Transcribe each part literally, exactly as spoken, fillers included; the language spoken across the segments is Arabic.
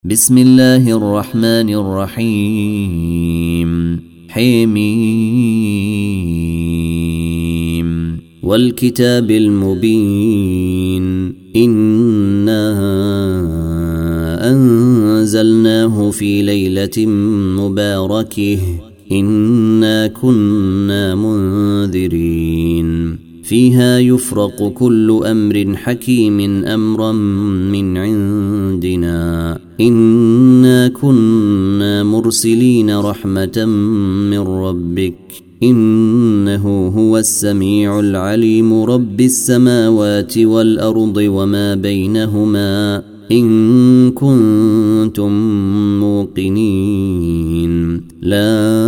بسم الله الرحمن الرحيم حميم والكتاب المبين إنا أنزلناه في ليلة مباركة إنا كنا منذرين فيها يفرق كل أمر حكيم أمرا من عندنا إنا كنا مرسلين رحمة من ربك إنه هو السميع العليم رب السماوات والأرض وما بينهما إن كنتم موقنين لا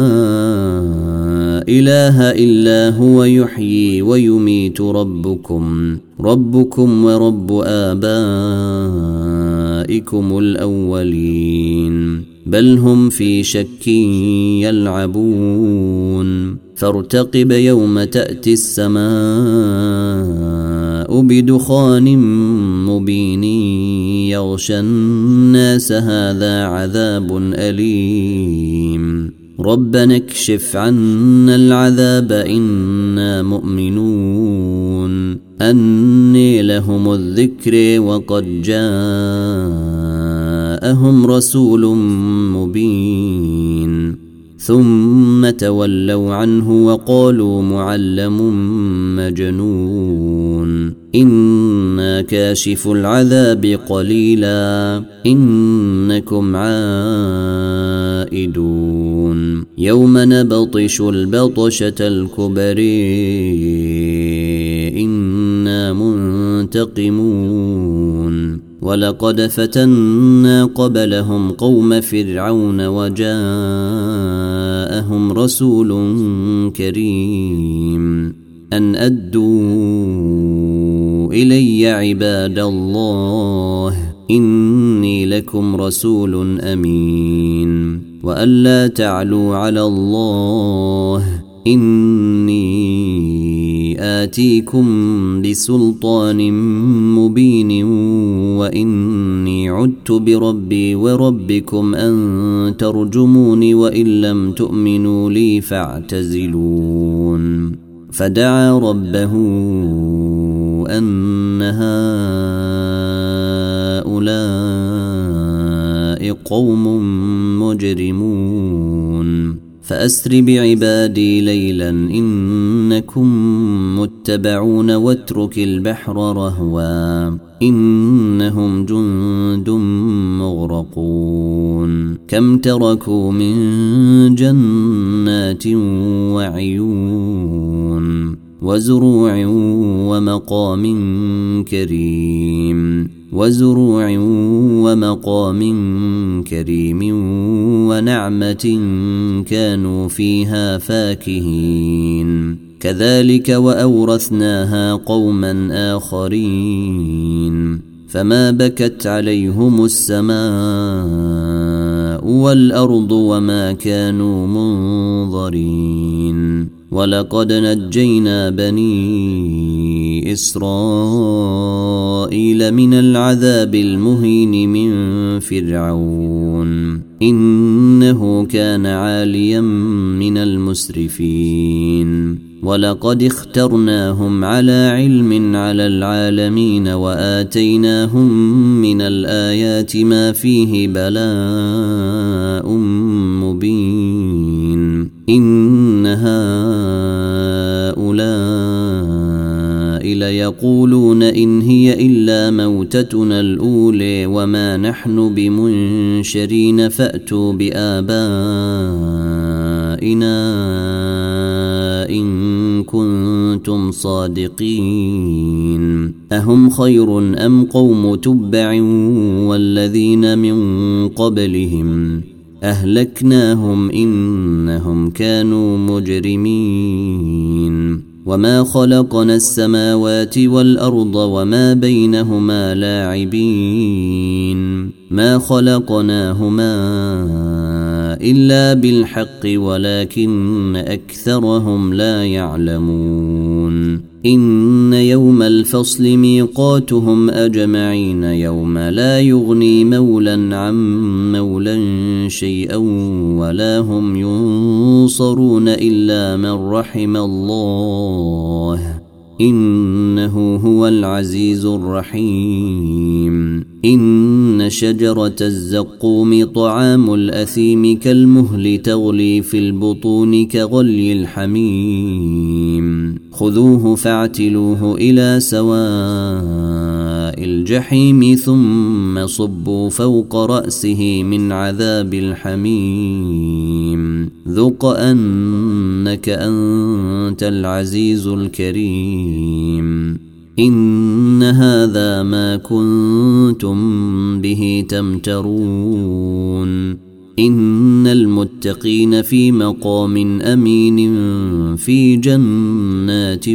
إله إلا هو يحيي ويميت ربكم ربكم ورب آبائكم الأولين بل هم في شك يلعبون فارتقب يوم تأتي السماء بدخان مبين يغشى الناس هذا عذاب أليم ربنا اكشف عنا العذاب إنا مؤمنون أني لهم الذكر وقد جاءهم رسول مبين ثم تولوا عنه وقالوا معلم مجنون إنا كاشف العذاب قليلا إنكم عائدون يوم نبطش البطشة الكبر إنا منتقمون ولقد فتنا قبلهم قوم فرعون وجاءهم رسول كريم أن أدوا إلي عباد الله إني لكم رسول أمين وألا تعلوا على الله إني آتيكم بسلطان مبين وإني عدت بربي وربكم أن ترجموني وإن لم تؤمنوا لي فاعتزلون فدعا ربه أن هؤلاء قوم مجرمون فأسر بعبادي ليلا إنكم متبعون واترك البحر رهوا إنهم جند مغرقون كم تركوا من جنات وعيون وزروع ومقام كريم وزروع ومقام كريم ونعمة كانوا فيها فاكهين كذلك وأورثناها قوما آخرين فما بكت عليهم السماء والأرض وما كانوا منظرين ولقد نجينا بني إسرائيل من العذاب المهين من فرعون إنه كان عاليا من المسرفين ولقد اخترناهم على علم على العالمين وآتيناهم من الآيات ما فيه بلاء مبين إن هؤلاء ليقولون إن هي إلا موتتنا الأولى وما نحن بمنشرين فأتوا بآبائنا إن كنتم صادقين أهم خير أم قوم تبع والذين من قبلهم أهلكناهم إنهم كانوا مجرمين وما خلقنا السماوات والأرض وما بينهما لاعبين ما خلقناهما إلا بالحق ولكن أكثرهم لا يعلمون إن يوم الفصل ميقاتهم أجمعين يوم لا يغني مولا عن مولا شيئا ولا هم ينصرون إلا من رحم الله إنه هو العزيز الرحيم إن شجرة الزقوم طعام الأثيم كالمهل تغلي في البطون كغلي الحميم خذوه فاعتلوه إلى سواء الجحيم ثم صبوا فوق رأسه من عذاب الحميم ذق أنك أنت العزيز الكريم إن هذا ما كنتم به تمترون إن المتقين في مقام أمين في جنات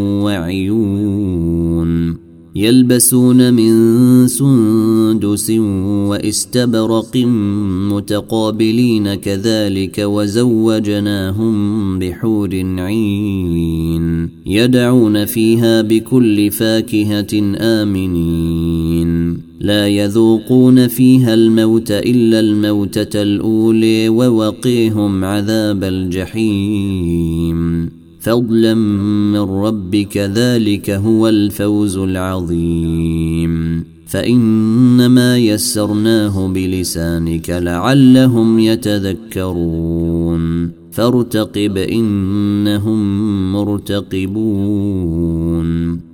وعيون يلبسون من سندس واستبرق متقابلين كذلك وزوجناهم بحور عين يدعون فيها بكل فاكهة آمنين لا يذوقون فيها الموت إلا الموتة الأولى ووقيهم عذاب الجحيم فضلا من ربك ذلك هو الفوز العظيم فإنما يسرناه بلسانك لعلهم يتذكرون فارتقب إنهم مرتقبون